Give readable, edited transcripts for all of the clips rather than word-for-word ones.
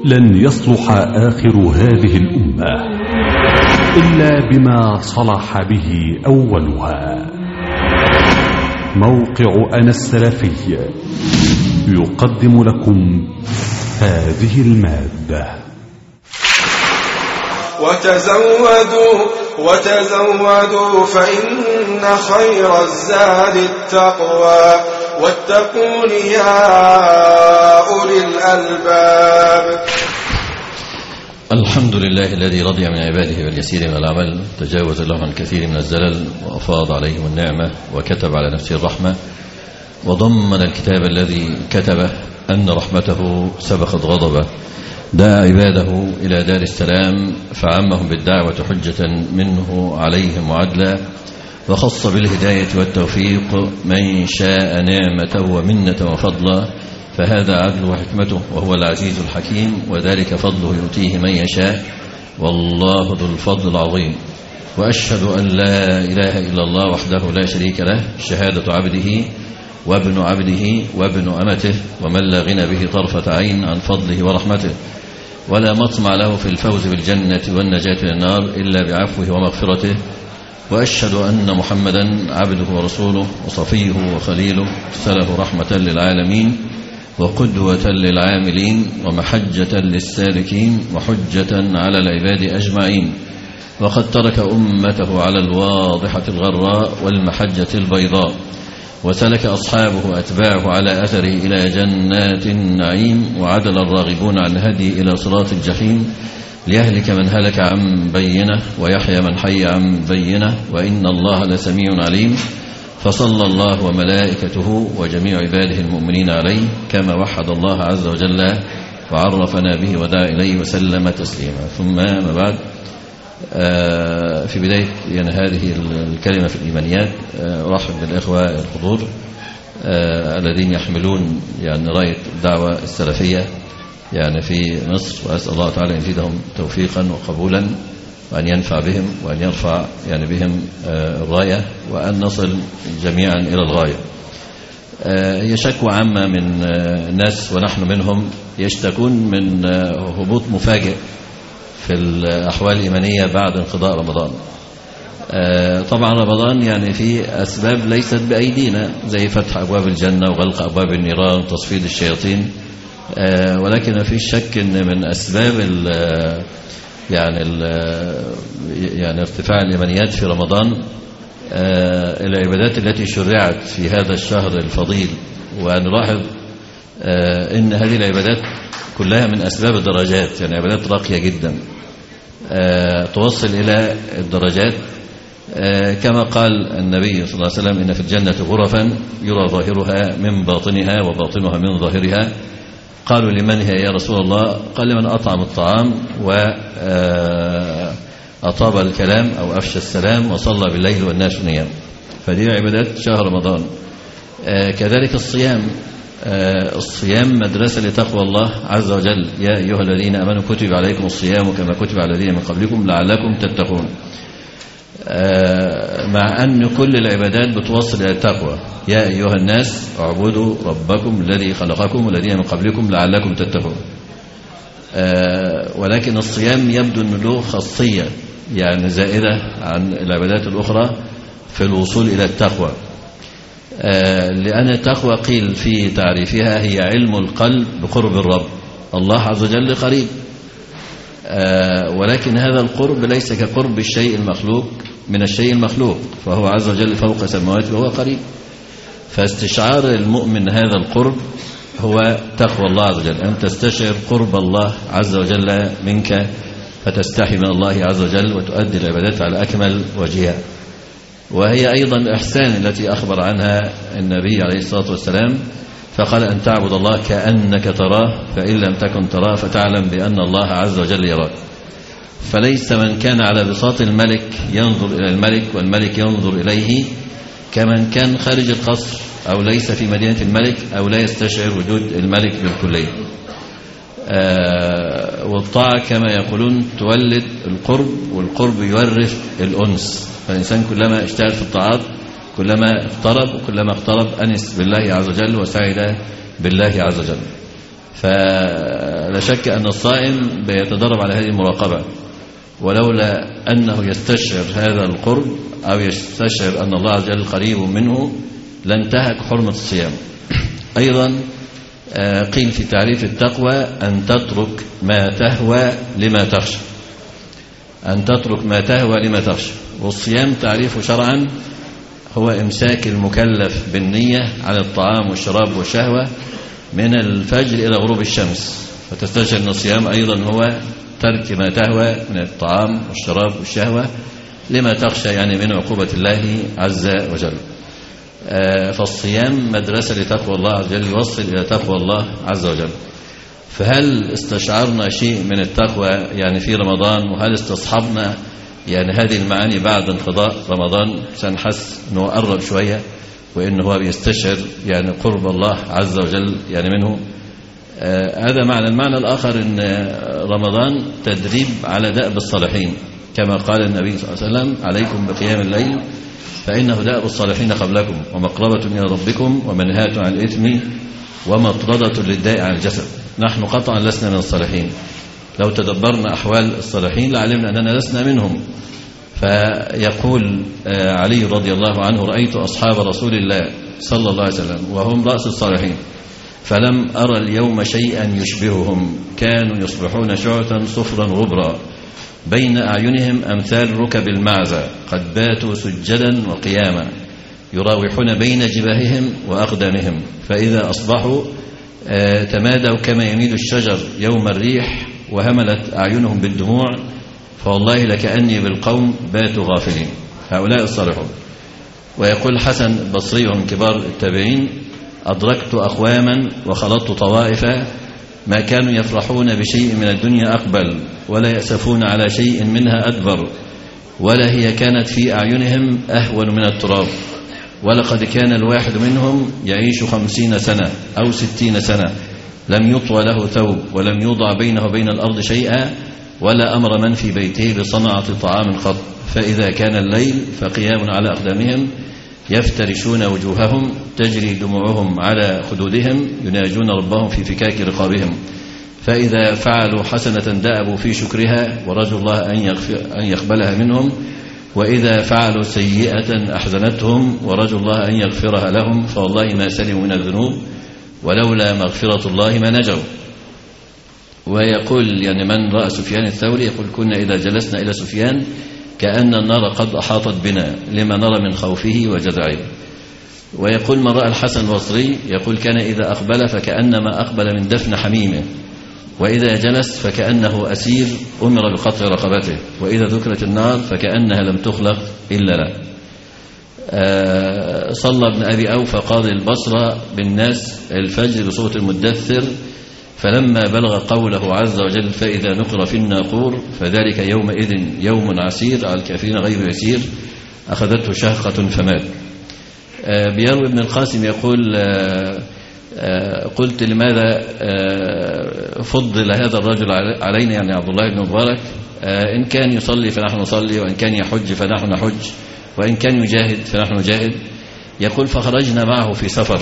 لن يصلح آخر هذه الأمة إلا بما صلح به أولها. موقع أنا السلفي يقدم لكم هذه المادة. وتزودوا فإن خير الزاد التقوى واتقون يا أولي الألباب. الحمد لله الذي رضي من عباده باليسير من العمل، تجاوز له عن كثير من الزلل، وأفاض عليهم النعمة، وكتب على نفسه الرحمة، وضمن الكتاب الذي كتبه أن رحمته سبقت غضبه، دعا عباده إلى دار السلام فعمهم بالدعوة حجة منه عليهم وعدلا، وخص بالهداية والتوفيق من شاء نعمة ومنة وفضلا، فهذا عدل وحكمته وهو العزيز الحكيم، وذلك فضله يؤتيه من يشاء، والله ذو الفضل العظيم. وأشهد أن لا إله إلا الله وحده لا شريك له، شهادة عبده وابن عبده وابن أمته، ومن لا غنى به طرفة عين عن فضله ورحمته، ولا مطمع له في الفوز بالجنة والنجاة من النار إلا بعفوه ومغفرته. وأشهد أن محمدا عبده ورسوله وصفيه وخليله، أرسله رحمة للعالمين وقدوة للعاملين ومحجة للسالكين وحجة على العباد أجمعين، وقد ترك أمته على الواضحة الغراء والمحجة البيضاء، وسلك أصحابه أتباعه على أثره إلى جنات النعيم، وعدل الراغبون عن هدي إلى صراط الجحيم، ليهلك من هلك عن بينه ويحيى من حي عن بينه، وإن الله لسميع عليم. فصلى الله وملائكته وجميع عباده المؤمنين عليه كما وحد الله عز وجل وعرفنا به ودعا إليه وسلم تسليما. ثم ما بعد، في بداية هذه الكلمة في الإيمانيات أرحب بالإخوة الحضور الذين يحملون راية الدعوة السلفية في مصر، وأسأل الله تعالى أن يزيدهم توفيقا وقبولا، وأن ينفع بهم، وأن يرفع بهم الراية، وأن نصل جميعا إلى الغاية. هي شكوى عامة من الناس ونحن منهم، يشتكون من هبوط مفاجئ في الأحوال الإيمانية بعد انقضاء رمضان. طبعا رمضان فيه أسباب ليست بأيدينا، زي فتح أبواب الجنة وغلق أبواب النيران وتصفيد الشياطين، ولكن ما فيش شك أن من أسباب ارتفاع الإيمانيات في رمضان العبادات التي شرعت في هذا الشهر الفضيل. ونلاحظ أن هذه العبادات كلها من أسباب الدرجات، عبادات راقية جدا توصل إلى الدرجات، كما قال النبي صلى الله عليه وسلم: إن في الجنة غرفا يرى ظاهرها من باطنها وباطنها من ظاهرها. قالوا: لمن هي يا رسول الله؟ قال: لمن أطعم الطعام وأطاب الكلام أو أفشى السلام وصلى بالليل والناس نيام. فدي عبادات شهر رمضان. كذلك الصيام مدرسة لتقوى الله عز وجل: يا أيها الذين آمنوا كتب عليكم الصيام كما كتب على الذين من قبلكم لعلكم تتقون. مع أن كل العبادات بتوصل إلى التقوى: يا أيها الناس اعبدوا ربكم الذي خلقكم والذين من قبلكم لعلكم تتقون. ولكن الصيام يبدو أنه له خاصية زائدة عن العبادات الأخرى في الوصول إلى التقوى، لأن التقوى قيل في تعريفها هي علم القلب بقرب الرب. الله عز وجل قريب، ولكن هذا القرب ليس كقرب الشيء المخلوق من الشيء المخلوق، فهو عز وجل فوق سماواته وهو قريب. فاستشعار المؤمن هذا القرب هو تقوى الله عز وجل، أن تستشعر قرب الله عز وجل منك، فتستحي من الله عز وجل وتؤدي العبادات على أكمل وجهها. وهي أيضا الإحسان التي أخبر عنها النبي عليه الصلاة والسلام، فقال: أن تعبد الله كأنك تراه، فإن لم تكن تراه فتعلم بأن الله عز وجل يراك. فليس من كان على بساط الملك ينظر إلى الملك والملك ينظر إليه، كمن كان خارج القصر أو ليس في مدينة الملك أو لا يستشعر وجود الملك بالكلية. والطاعة كما يقولون تولد القرب، والقرب يورث الأنس. فالإنسان كلما اشتغل في الطاعات كلما اقترب، وكلما اقترب أنس بالله عز وجل وسعد بالله عز وجل. لا شك أن الصائم بيتدرب على هذه المراقبة، ولولا أنه يستشعر هذا القرب أو يستشعر أن الله عز وجل قريب منه لانتهك حرمة الصيام. أيضا قيل في تعريف التقوى أن تترك ما تهوى لما تخشى، أن تترك ما تهوى لما تخشى. والصيام تعريفه شرعا هو إمساك المكلف بالنية على الطعام والشراب والشهوة من الفجر إلى غروب الشمس، فتستشعر أن الصيام أيضا هو ترك ما تهوى من الطعام والشراب والشهوة لما تخشى، يعني من عقوبة الله عز وجل. فالصيام مدرسة لتقوى الله عز وجل، يوصل إلى تقوى الله عز وجل. فهل استشعرنا شيء من التقوى يعني في رمضان؟ وهل استصحبنا يعني هذه المعاني بعد انقضاء رمضان عشان نحس انه قرب شويه وانه هو بيستشعر يعني قرب الله عز وجل يعني منه؟ هذا معنى. المعنى الآخر ان رمضان تدريب على دأب الصالحين، كما قال النبي صلى الله عليه وسلم: عليكم بقيام الليل فإنه دأب الصالحين قبلكم ومقربة إلى ربكم ومنهاة عن الإثم ومطردة للداء عن الجسد. نحن قطعا لسنا من الصالحين، لو تدبرنا أحوال الصالحين لعلمنا أننا لسنا منهم. فيقول علي رضي الله عنه: رأيت أصحاب رسول الله صلى الله عليه وسلم وهم رأس الصالحين فلم أرى اليوم شيئا يشبههم، كانوا يصبحون شعثا صفرا غبرا بين أعينهم أمثال ركب المعزة، قد باتوا سجدا وقياما يراوحون بين جباههم وأقدامهم، فإذا أصبحوا تمادوا كما يميل الشجر يوم الريح وهملت أعينهم بالدموع، فوالله لكأني بالقوم باتوا غافلين. هؤلاء الصالحون. ويقول حسن البصري من كبار التابعين: أدركت أقواما وخلطت طوائف ما كانوا يفرحون بشيء من الدنيا أقبل ولا يأسفون على شيء منها أدبر، ولا هي كانت في أعينهم أهون من التراب، ولقد كان الواحد منهم يعيش 50 سنة أو 60 سنة لم يطوى له ثوب ولم يوضع بينه وبين الأرض شيئا، ولا أمر من في بيته بصنعة طعام قط، فإذا كان الليل فقيام على أقدامهم يفترشون وجوههم تجري دموعهم على خدودهم يناجون ربهم في فكاك رقابهم، فإذا فعلوا حسنة دأبوا في شكرها ورجوا الله أن يقبلها منهم، وإذا فعلوا سيئة أحزنتهم ورجوا الله أن يغفرها لهم، فوالله ما سلموا من الذنوب ولولا مغفرة الله ما نجوا. ويقول يعني من رأى سفيان الثوري يقول: كنا إذا جلسنا إلى سفيان كأن النار قد أحاطت بنا لما نرى من خوفه وجزعه. ويقول من رأى الحسن البصري يقول: كان إذا أقبل فكأنما أقبل من دفن حميمه، وإذا جلس فكأنه أسير أمر بقطع رقبته، وإذا ذكرت النار فكأنها لم تخلق إلا له. صلى ابن أبي أوفى قاضي البصرة بالناس الفجر بصوت المدثر، فلما بلغ قوله عز وجل: فإذا نقر في الناقور فذلك يومئذ يوم عسير على الكافرين غير يسير، أخذته شهقة فمات. بيروي ابن القاسم يقول: قلت لماذا فضل هذا الرجل علينا، يعني عبد الله بن مبارك، إن كان يصلي فنحن نصلي، وإن كان يحج فنحن نحج، وإن كان يجاهد فنحن نجاهد. يقول: فخرجنا معه في سفر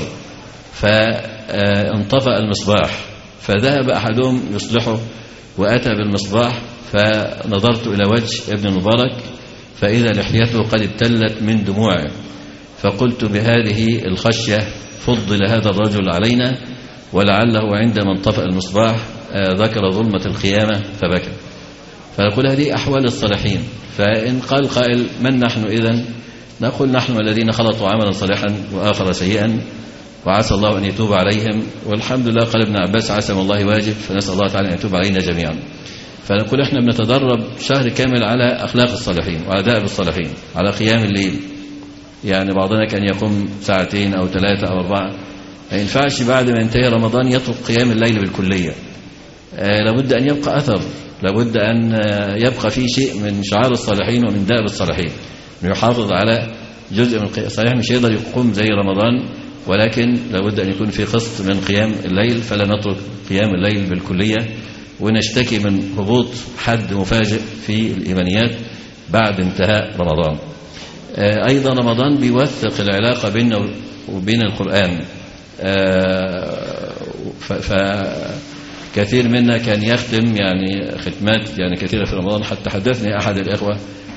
فانطفأ المصباح، فذهب أحدهم يصلحه وأتى بالمصباح، فنظرت إلى وجه ابن المبارك فإذا لحيته قد ابتلت من دموعه، فقلت: بهذه الخشية فضل هذا الرجل علينا، ولعله عندما انطفأ المصباح ذكر ظلمة القيامة فبكى. فنقول هذه أحوال الصالحين. فإن قال قائل: من نحن إذن؟ نقول: نحن الذين خلطوا عملا صالحا وآخر سيئا وعسى الله أن يتوب عليهم، والحمد لله. قال ابن عباس: عسى من الله واجب، فنسأل الله تعالى أن يتوب علينا جميعا. فنقول احنا بنتدرب شهر كامل على أخلاق الصالحين وعلى دأب الصالحين، على قيام الليل. يعني بعضنا كان يقوم 2 أو 3 أو 4. ما ينفعش بعد ما ينتهي رمضان يترك قيام الليل بالكلية. لابد أن يبقى أثر، لابد أن يبقى فيه شيء من شعار الصالحين ومن دأب الصالحين، يحافظ على جزء من القيام. صحيح مش يقدر يقوم زي رمضان، ولكن لابد أن يكون في قسط من قيام الليل، فلا نترك قيام الليل بالكلية ونشتكي من هبوط حد مفاجئ في الإيمانيات بعد انتهاء رمضان. أيضا رمضان بيوثق العلاقة بيننا وبين القرآن. كثير منا كان يختم يعني ختمات يعني كثيرة في رمضان. حتى حدثني أحد الإخوة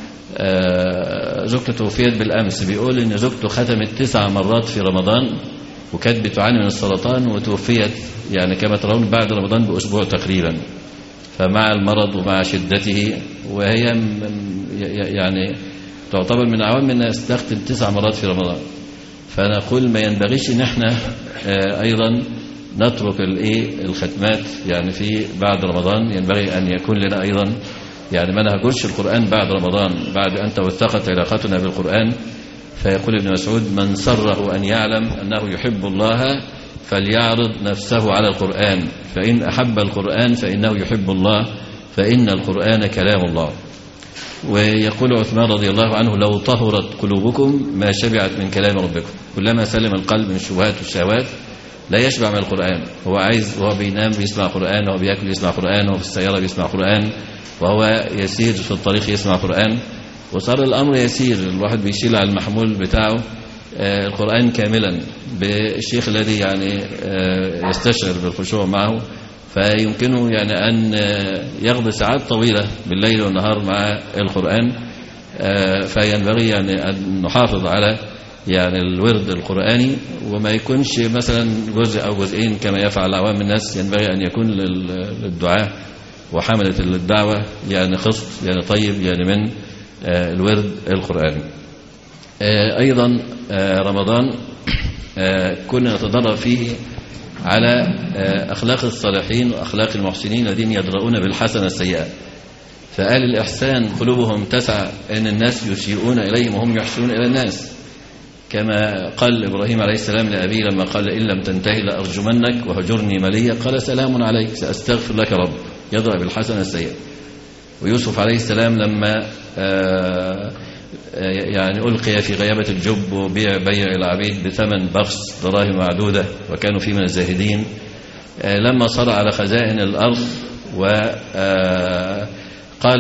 زوجته توفيت بالأمس، بيقول إن زوجته ختمت 9 مرات في رمضان، وكانت بتعاني من السرطان وتوفيت يعني كما ترون بعد رمضان بأسبوع تقريبا. فمع المرض ومع شدته، وهي يعني تعتبر من عوام الناس تختم 9 مرات في رمضان. فنقول ما ينبغيش ان احنا ايضا نترك الختمات يعني في بعد رمضان. ينبغي ان يكون لنا ايضا يعني ما نهجرش القرآن بعد رمضان، بعد ان توثقت علاقتنا بالقرآن. فيقول ابن مسعود: من سره ان يعلم انه يحب الله فليعرض نفسه على القرآن، فإن أحب القرآن فإنه يحب الله، فإن القرآن كلام الله. ويقول عثمان رضي الله عنه: لو طهرت قلوبكم ما شبعت من كلام ربكم. كلما سلم القلب من الشبهات والشهوات لا يشبع من القرآن. هو عايز وهو بينام بيسمع قرآن، وهو بيأكل يسمع قرآن، وهو في السيارة بيسمع قرآن، وهو يسير في الطريق يسمع قرآن. وصار الأمر يسير، الواحد بيشيل على المحمول بتاعه القرآن كاملا بالشيخ الذي يعني يستشعر بالخشوع معه، فيمكنه يعني أن يقضي ساعات طويلة بالليل والنهار مع القرآن. فينبغي يعني أن نحافظ على يعني الورد القرآني، وما يكونش مثلا جزء أو جزئين كما يفعل عوام الناس. ينبغي أن يكون للدعاء وحملة الدعوة يعني خص يعني طيب يعني من الورد القرآني. أيضا رمضان كنا نتدرب فيه على أخلاق الصالحين وأخلاق المحسنين الذين يدرؤون بالحسنة السيئة. فقال: الإحسان قلوبهم تسعى أن الناس يسيئون إليهم وهم يحسنون إلى الناس، كما قال إبراهيم عليه السلام لأبيه لما قال: إن لم تنتهي لأرجمنك وهجرني مليا، قال: سلام عليك سأستغفر لك رب، يدرأ بالحسنة السيئة. ويوسف عليه السلام لما يعني ألقي في غيابة الجب وبيع بيع العبيد بثمن بخس دراهم معدودة وكانوا فيه من الزاهدين، لما صار على خزائن الأرض وقال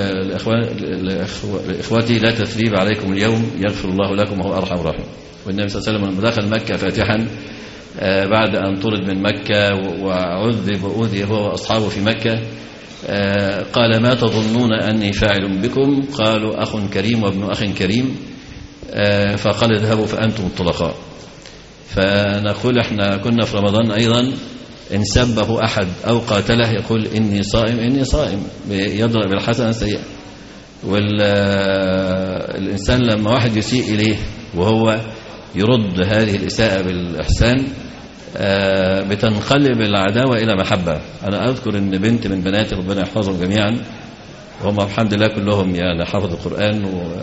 لإخوتي: لا تثريب عليكم اليوم يغفر الله لكم وهو أرحم الراحمين. والنبي صلى الله عليه وسلم لما دخل مكة فاتحا بعد أن طرد من مكة وعذب وأوذي هو وأصحابه في مكة، قال: ما تظنون أني فاعل بكم؟ قالوا: أخ كريم وابن أخ كريم. فقال: اذهبوا فأنتم الطلقاء. فنقول احنا كنا في رمضان أيضا إن سبه أحد أو قاتله يقول: إني صائم إني صائم، يضرب بالحسنة السيئة. والإنسان لما واحد يسيء إليه وهو يرد هذه الإساءة بالإحسان بتنقلب العداوة إلى محبة. أنا أذكر أن بنت من بناتي ربنا يحفظهم جميعا، وهم الحمد لله كلهم يعني حفظ القرآن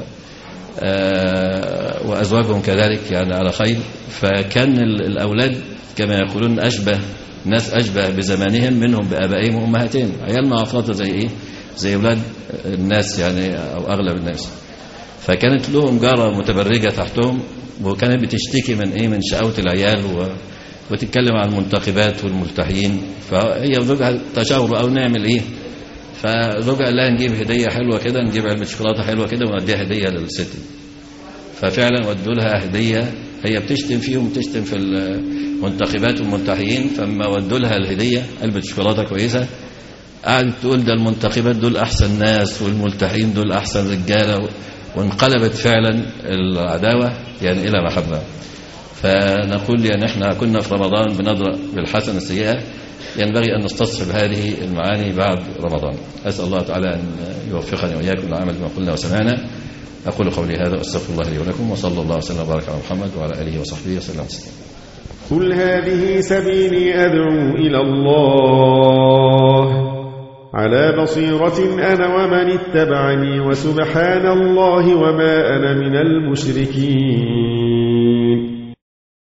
وأزواجهم كذلك يعني على خير. فكان الأولاد كما يقولون ناس أشبه بزمانهم منهم بآبائهم وأمهاتهم. عيالنا عفلطة زي إيه؟ زي أولاد الناس يعني أو أغلب الناس. فكانت لهم جارة متبرجة تحتهم، وكانت بتشتكي من إيه؟ من شقاوة العيال وتتكلم عن المنتخبات والملتحيين. فهي وزوجها تشاوروا أو نعمل إيه؟ فزوجها قال لها: نجيب هدية حلوة كده، نجيب علبة شوكولاتة حلوة كده ونديها هدية للست. ففعلا ودوا لها هدية. هي بتشتم فيهم، بتشتم في المنتخبات والملتحيين، فما ودوا لها الهدية علبة شوكولاتة كويسة، قعدت تقول: ده المنتخبات دول أحسن ناس والملتحين دول أحسن رجالة. وانقلبت فعلا العداوة يعني إلى محبة. فنقول يعني احنا كنا في رمضان بنضرب بالحسنة السيئة، ينبغي أن نستصحب هذه المعاني بعد رمضان. أسأل الله تعالى أن يوفقني وإياكم للعمل بما قلنا وسمعنا. أقول قولي هذا وأستغفر الله لي ولكم، وصلى الله وسلم وبارك على محمد وعلى آله وصحبه وسلم تسليما. قل هذه سبيلي أدعو إلى الله على بصيرة أنا ومن اتبعني، وسبحان الله وما أنا من المشركين.